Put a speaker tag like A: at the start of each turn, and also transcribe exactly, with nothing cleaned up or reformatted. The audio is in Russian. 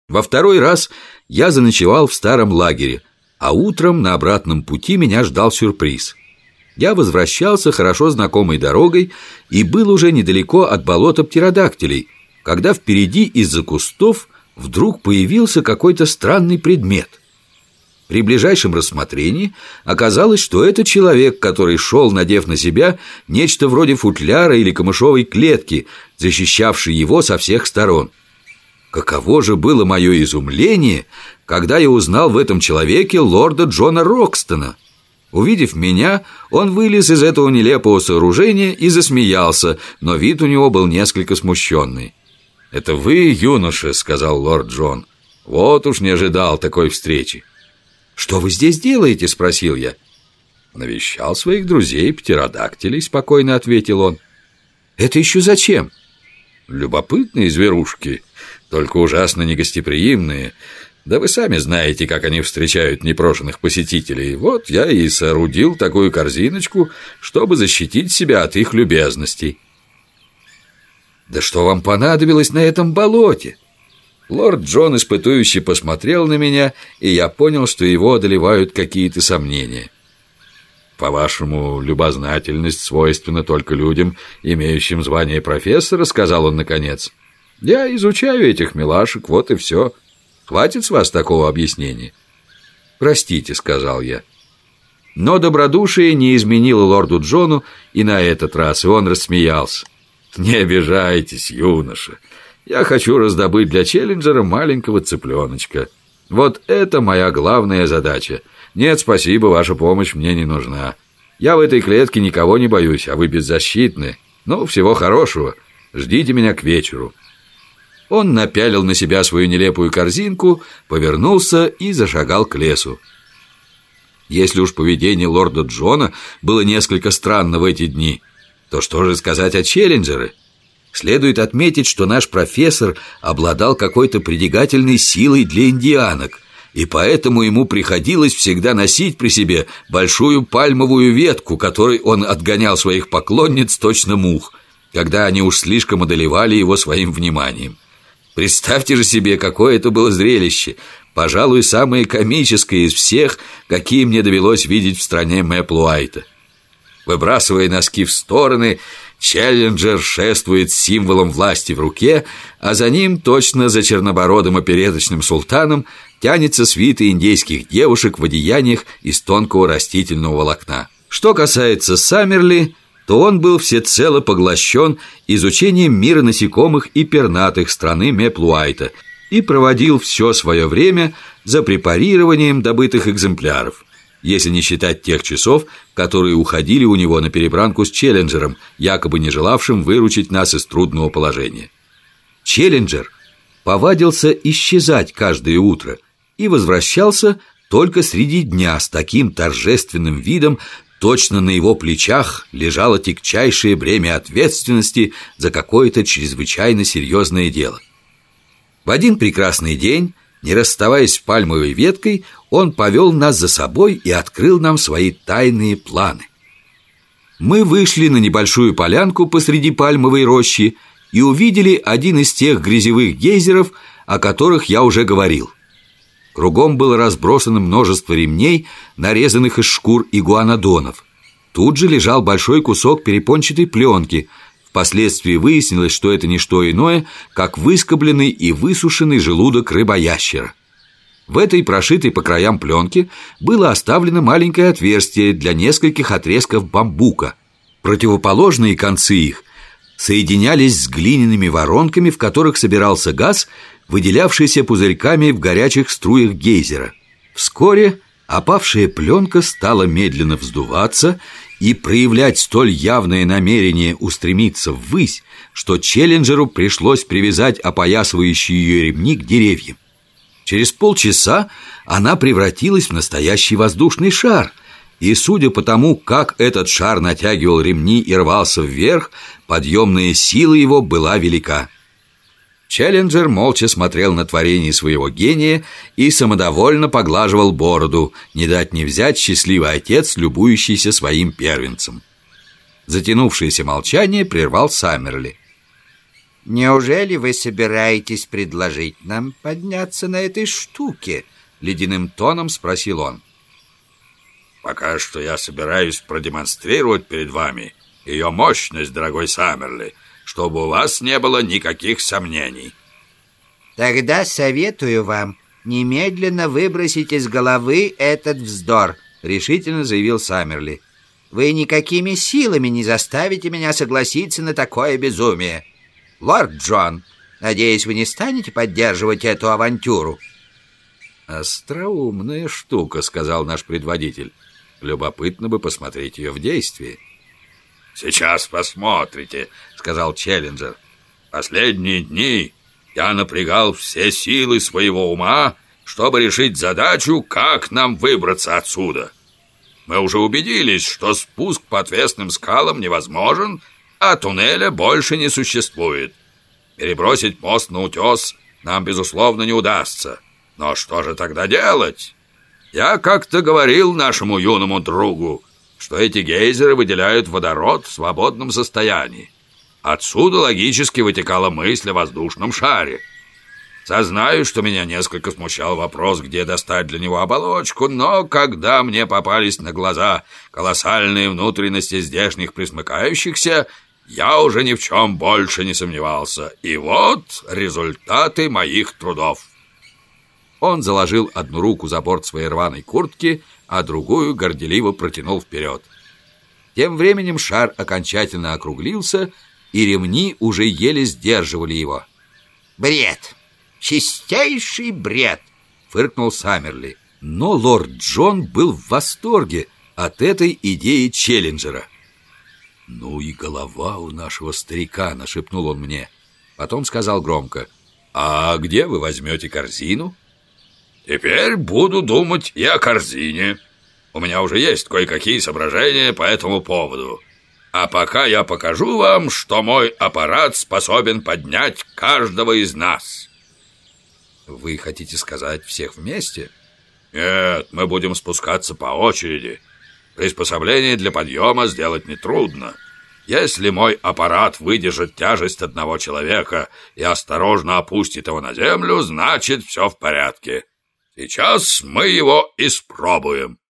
A: Во второй раз я заночевал в старом лагере, а утром на обратном пути меня ждал сюрприз. Я возвращался хорошо знакомой дорогой и был уже недалеко от болота птеродактилей, когда впереди из-за кустов вдруг появился какой-то странный предмет. При ближайшем рассмотрении оказалось, что это человек, который шел, надев на себя нечто вроде футляра или камышовой клетки, защищавшей его со всех сторон. Каково же было мое изумление, когда я узнал в этом человеке лорда Джона Рокстона. Увидев меня, он вылез из этого нелепого сооружения и засмеялся, но вид у него был несколько смущенный. «Это вы, юноша?» — сказал лорд Джон. «Вот уж не ожидал такой встречи». «Что вы здесь делаете?» — спросил я. «Навещал своих друзей, птеродактилей», — спокойно ответил он. «Это еще зачем?» «Любопытные зверушки, только ужасно негостеприимные. Да вы сами знаете, как они встречают непрошенных посетителей. Вот я и соорудил такую корзиночку, чтобы защитить себя от их любезностей». «Да что вам понадобилось на этом болоте?» Лорд Джон испытующе посмотрел на меня, и я понял, что его одолевают какие-то сомнения. «По-вашему, любознательность свойственна только людям, имеющим звание профессора?» — сказал он наконец. «Я изучаю этих милашек, вот и все. Хватит с вас такого объяснения». «Простите», — сказал я. Но добродушие не изменило лорду Джону и на этот раз, и он рассмеялся. «Не обижайтесь, юноша. Я хочу раздобыть для Челленджера маленького цыпленочка. Вот это моя главная задача. Нет, спасибо, ваша помощь мне не нужна. Я в этой клетке никого не боюсь, а вы беззащитны. Ну, всего хорошего. Ждите меня к вечеру». Он напялил на себя свою нелепую корзинку, повернулся и зашагал к лесу. Если уж поведение лорда Джона было несколько странно в эти дни, то что же сказать о Челленджере? Следует отметить, что наш профессор обладал какой-то притягательной силой для индианок, и поэтому ему приходилось всегда носить при себе большую пальмовую ветку, которой он отгонял своих поклонниц точно мух, когда они уж слишком одолевали его своим вниманием. Представьте же себе, какое это было зрелище, пожалуй, самое комическое из всех, какие мне довелось видеть в стране Мэплуайта. Выбрасывая носки в стороны, Челленджер шествует с символом власти в руке, а за ним, точно за чернобородым опереточным султаном, тянется свита индейских девушек в одеяниях из тонкого растительного волокна. Что касается Саммерли, то он был всецело поглощен изучением мира насекомых и пернатых страны Мэплуайта и проводил все свое время за препарированием добытых экземпляров, если не считать тех часов, которые уходили у него на перебранку с Челленджером, якобы не желавшим выручить нас из трудного положения. Челленджер повадился исчезать каждое утро и возвращался только среди дня с таким торжественным видом, точно на его плечах лежало тягчайшее бремя ответственности за какое-то чрезвычайно серьезное дело. В один прекрасный день, не расставаясь с пальмовой веткой, он повел нас за собой и открыл нам свои тайные планы. Мы вышли на небольшую полянку посреди пальмовой рощи и увидели один из тех грязевых гейзеров, о которых я уже говорил. Кругом было разбросано множество ремней, нарезанных из шкур игуанодонов. Тут же лежал большой кусок перепончатой пленки. Впоследствии выяснилось, что это не что иное, как выскобленный и высушенный желудок рыбоящера. В этой прошитой по краям пленке было оставлено маленькое отверстие для нескольких отрезков бамбука. Противоположные концы их соединялись с глиняными воронками, в которых собирался газ, выделявшийся пузырьками в горячих струях гейзера. Вскоре опавшая пленка стала медленно вздуваться и проявлять столь явное намерение устремиться ввысь, что Челленджеру пришлось привязать опоясывающие ее ремни к деревьям. Через полчаса она превратилась в настоящий воздушный шар, и, судя по тому, как этот шар натягивал ремни и рвался вверх, подъемная сила его была велика. Челленджер молча смотрел на творение своего гения и самодовольно поглаживал бороду, не дать не взять счастливый отец, любующийся своим первенцем. Затянувшееся молчание прервал Саммерли.
B: Неужели вы собираетесь предложить нам подняться на этой штуке? Ледяным тоном спросил он.
A: Пока что я собираюсь продемонстрировать перед вами ее мощность, дорогой Саммерли, чтобы у вас не было никаких сомнений.
B: Тогда советую вам немедленно выбросить из головы этот вздор, решительно заявил Саммерли. Вы никакими силами не заставите меня согласиться на такое безумие. Лорд Джон, надеюсь, вы не станете поддерживать эту авантюру.
A: Остроумная штука, сказал наш предводитель. Любопытно бы посмотреть ее в действии. Сейчас посмотрите, сказал Челленджер. Последние дни я напрягал все силы своего ума, чтобы решить задачу, как нам выбраться отсюда. Мы уже убедились, что спуск по отвесным скалам невозможен, а туннеля больше не существует. Перебросить мост на утес нам, безусловно, не удастся. Но что же тогда делать? Я как-то говорил нашему юному другу, что эти гейзеры выделяют водород в свободном состоянии. Отсюда логически вытекала мысль о воздушном шаре. Сознаю, что меня несколько смущал вопрос, где достать для него оболочку, но когда мне попались на глаза колоссальные внутренности здешних пресмыкающихся, я уже ни в чем больше не сомневался. И вот результаты моих трудов. Он заложил одну руку за борт своей рваной куртки, а другую горделиво протянул вперед. Тем временем шар окончательно округлился, и ремни уже еле сдерживали его.
B: «Бред! Чистейший бред!» — фыркнул Саммерли.
A: Но лорд Джон был в восторге от этой идеи Челленджера. «Ну и голова у нашего старика», — нашепнул он мне. Потом сказал громко: «А где вы возьмете корзину?» «Теперь буду думать и о корзине. У меня уже есть кое-какие соображения по этому поводу. А пока я покажу вам, что мой аппарат способен поднять каждого из нас». «Вы хотите сказать, всех вместе?» «Нет, мы будем спускаться по очереди. Приспособление для подъема сделать нетрудно. Если мой аппарат выдержит тяжесть одного человека и осторожно опустит его на землю, значит, все в порядке. Сейчас мы его испробуем».